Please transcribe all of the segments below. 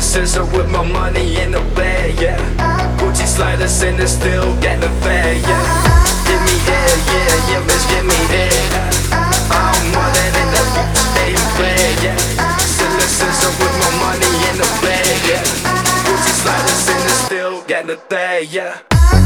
scissor with my money in the bag, yeah. Gucci sliders in the still getting the fag, yeah. Give me head, yeah, yeah, bitch, give me head. I'm more than in the ain't bad, yeah. Scissor with my money in the bag, yeah. Gucci sliders in the still getting the fag, yeah.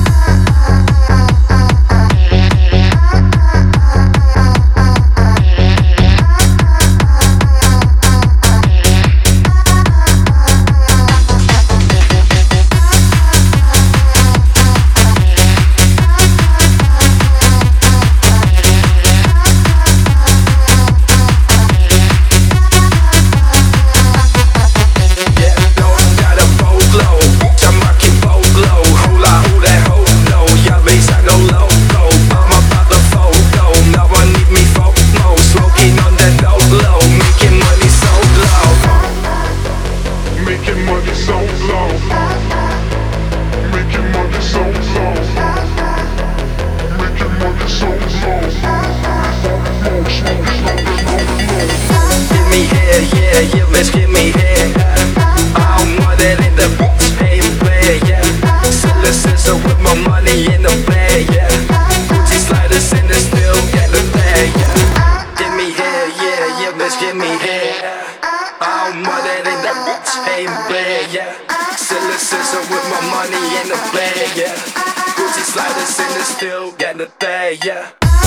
Yeah, bitch, give me head. I'm more than in the ain't bad, yeah. Scissor with my money in the bag, yeah. Gucci sliders in the still get the bag, yeah. Give me head, yeah, yeah, bitch, give me head. I'm more than in the ain't bad, yeah. Scissor with my money in the bag, yeah. Gucci sliders in the still get the bag, yeah.